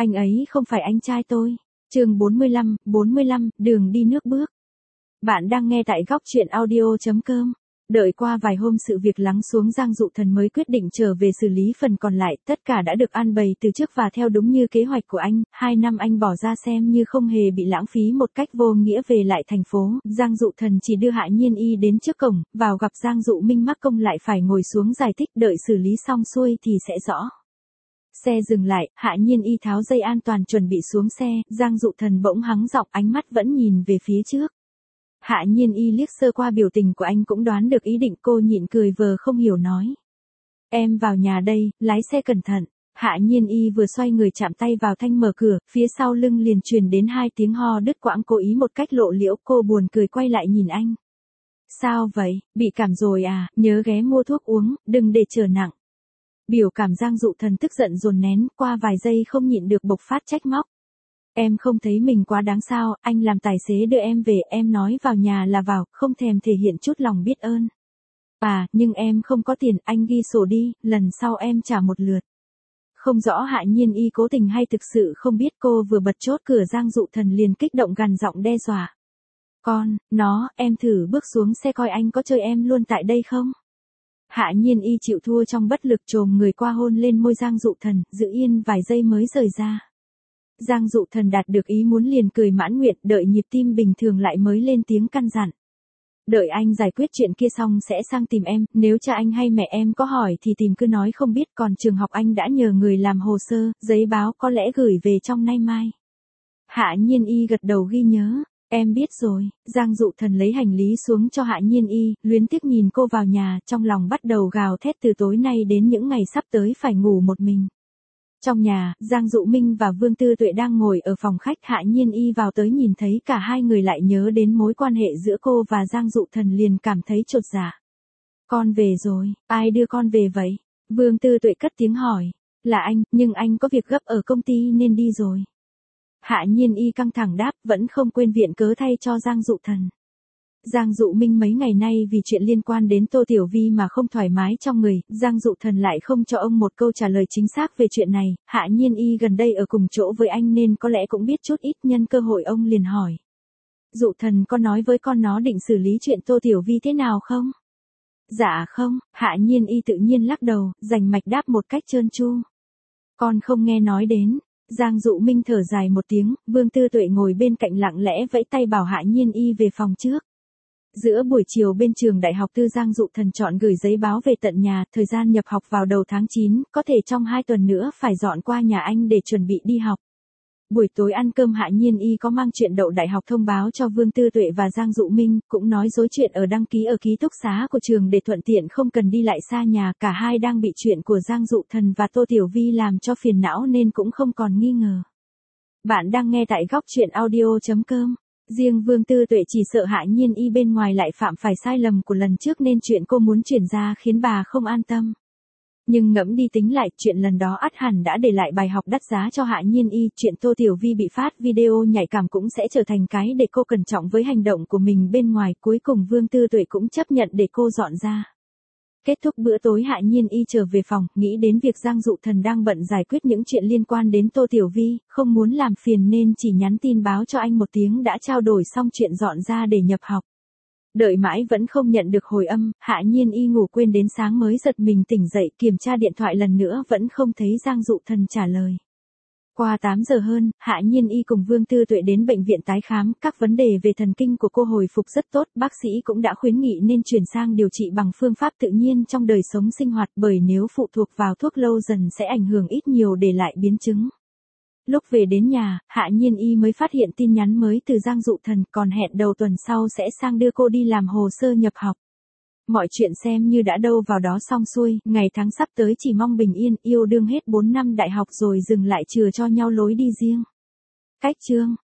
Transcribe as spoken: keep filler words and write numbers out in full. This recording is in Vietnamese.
Anh ấy không phải anh trai tôi. Chương bốn mươi lăm, bốn mươi lăm, đường đi nước bước. Bạn đang nghe tại góc truyện audio chấm com. Đợi qua vài hôm sự việc lắng xuống, Giang Dụ Thần mới quyết định trở về xử lý phần còn lại, tất cả đã được an bày từ trước và theo đúng như kế hoạch của anh, hai năm anh bỏ ra xem như không hề bị lãng phí một cách vô nghĩa. Về lại thành phố, Giang Dụ Thần chỉ đưa Hạ Nhiên Y đến trước cổng, vào gặp Giang Dụ Minh mắc công lại phải ngồi xuống giải thích, đợi xử lý xong xuôi thì sẽ rõ. Xe dừng lại, Hạ Nhiên Y tháo dây an toàn chuẩn bị xuống xe, Giang Dụ Thần bỗng hắng giọng, ánh mắt vẫn nhìn về phía trước. Hạ Nhiên Y liếc sơ qua biểu tình của anh cũng đoán được ý định, cô nhịn cười vờ không hiểu nói. Em vào nhà đây, lái xe cẩn thận. Hạ Nhiên Y vừa xoay người chạm tay vào thanh mở cửa, phía sau lưng liền truyền đến hai tiếng ho đứt quãng, cố ý một cách lộ liễu. Cô buồn cười quay lại nhìn anh. Sao vậy, bị cảm rồi à, nhớ ghé mua thuốc uống, đừng để trở nặng. Biểu cảm Giang Dụ Thần tức giận dồn nén, qua vài giây không nhịn được bộc phát trách móc. Em không thấy mình quá đáng sao, anh làm tài xế đưa em về, em nói vào nhà là vào, không thèm thể hiện chút lòng biết ơn. À, nhưng em không có tiền, anh ghi sổ đi, lần sau em trả một lượt. Không rõ Hạ Nhiên Y cố tình hay thực sự không biết, cô vừa bật chốt cửa Giang Dụ Thần liền kích động gằn giọng đe dọa. Con, nó, em thử bước xuống xe coi anh có chơi em luôn tại đây không? Hạ Nhiên Y chịu thua trong bất lực, chồm người qua hôn lên môi Giang Dụ Thần, giữ yên vài giây mới rời ra. Giang Dụ Thần đạt được ý muốn liền cười mãn nguyện, đợi nhịp tim bình thường lại mới lên tiếng căn dặn. Đợi anh giải quyết chuyện kia xong sẽ sang tìm em, nếu cha anh hay mẹ em có hỏi thì tìm cứ nói không biết, còn trường học anh đã nhờ người làm hồ sơ, giấy báo có lẽ gửi về trong nay mai. Hạ Nhiên Y gật đầu ghi nhớ. Em biết rồi. Giang Dụ Thần lấy hành lý xuống cho Hạ Nhiên Y, luyến tiếc nhìn cô vào nhà, trong lòng bắt đầu gào thét, từ tối nay đến những ngày sắp tới phải ngủ một mình. Trong nhà, Giang Dụ Minh và Vương Tư Tuệ đang ngồi ở phòng khách, Hạ Nhiên Y vào tới nhìn thấy cả hai người lại nhớ đến mối quan hệ giữa cô và Giang Dụ Thần liền cảm thấy chột dạ. Con về rồi, ai đưa con về vậy? Vương Tư Tuệ cất tiếng hỏi. Là anh, nhưng anh có việc gấp ở công ty nên đi rồi. Hạ Nhiên Y căng thẳng đáp, vẫn không quên viện cớ thay cho Giang Dụ Thần. Giang Dụ Minh mấy ngày nay vì chuyện liên quan đến Tô Tiểu Vi mà không thoải mái trong người, Giang Dụ Thần lại không cho ông một câu trả lời chính xác về chuyện này. Hạ Nhiên Y gần đây ở cùng chỗ với anh nên có lẽ cũng biết chút ít, nhân cơ hội ông liền hỏi. Dụ Thần có nói với con nó định xử lý chuyện Tô Tiểu Vi thế nào không? Dạ không, Hạ Nhiên Y tự nhiên lắc đầu, rành mạch đáp một cách trơn tru. Con không nghe nói đến. Giang Dụ Minh thở dài một tiếng, Vương Tư Tuệ ngồi bên cạnh lặng lẽ vẫy tay bảo Hạ Nhiên Y về phòng trước. Giữa buổi chiều bên trường đại học tư, Giang Dụ Thần chọn gửi giấy báo về tận nhà, thời gian nhập học vào đầu tháng chín, có thể trong hai tuần nữa phải dọn qua nhà anh để chuẩn bị đi học. Buổi tối ăn cơm, Hạ Nhiên Y có mang chuyện đậu đại học thông báo cho Vương Tư Tuệ và Giang Dụ Minh, cũng nói dối chuyện ở đăng ký ở ký túc xá của trường để thuận tiện không cần đi lại xa nhà. Cả hai đang bị chuyện của Giang Dụ Thần và Tô Tiểu Vi làm cho phiền não nên cũng không còn nghi ngờ. Bạn đang nghe tại góc truyện audio chấm com. Riêng Vương Tư Tuệ chỉ sợ Hạ Nhiên Y bên ngoài lại phạm phải sai lầm của lần trước nên chuyện cô muốn chuyển ra khiến bà không an tâm. Nhưng ngẫm đi tính lại, chuyện lần đó ắt hẳn đã để lại bài học đắt giá cho Hạ Nhiên Y, chuyện Tô Tiểu Vi bị phát video nhạy cảm cũng sẽ trở thành cái để cô cẩn trọng với hành động của mình bên ngoài. Cuối cùng Vương Tư Tuệ cũng chấp nhận để cô dọn ra. Kết thúc bữa tối, Hạ Nhiên Y trở về phòng, nghĩ đến việc Giang Dụ Thần đang bận giải quyết những chuyện liên quan đến Tô Tiểu Vi, không muốn làm phiền nên chỉ nhắn tin báo cho anh một tiếng đã trao đổi xong chuyện dọn ra để nhập học. Đợi mãi vẫn không nhận được hồi âm, Hạ Nhiên Y ngủ quên đến sáng mới giật mình tỉnh dậy, kiểm tra điện thoại lần nữa vẫn không thấy Giang Dụ Thần trả lời. Qua tám giờ hơn, Hạ Nhiên Y cùng Vương Tư Tuệ đến bệnh viện tái khám, các vấn đề về thần kinh của cô hồi phục rất tốt, bác sĩ cũng đã khuyến nghị nên chuyển sang điều trị bằng phương pháp tự nhiên trong đời sống sinh hoạt, bởi nếu phụ thuộc vào thuốc lâu dần sẽ ảnh hưởng ít nhiều để lại biến chứng. Lúc về đến nhà, Hạ Nhiên Y mới phát hiện tin nhắn mới từ Giang Dụ Thần, còn hẹn đầu tuần sau sẽ sang đưa cô đi làm hồ sơ nhập học. Mọi chuyện xem như đã đâu vào đó xong xuôi, ngày tháng sắp tới chỉ mong bình yên, yêu đương hết bốn năm đại học rồi dừng lại chừa cho nhau lối đi riêng. Cách chương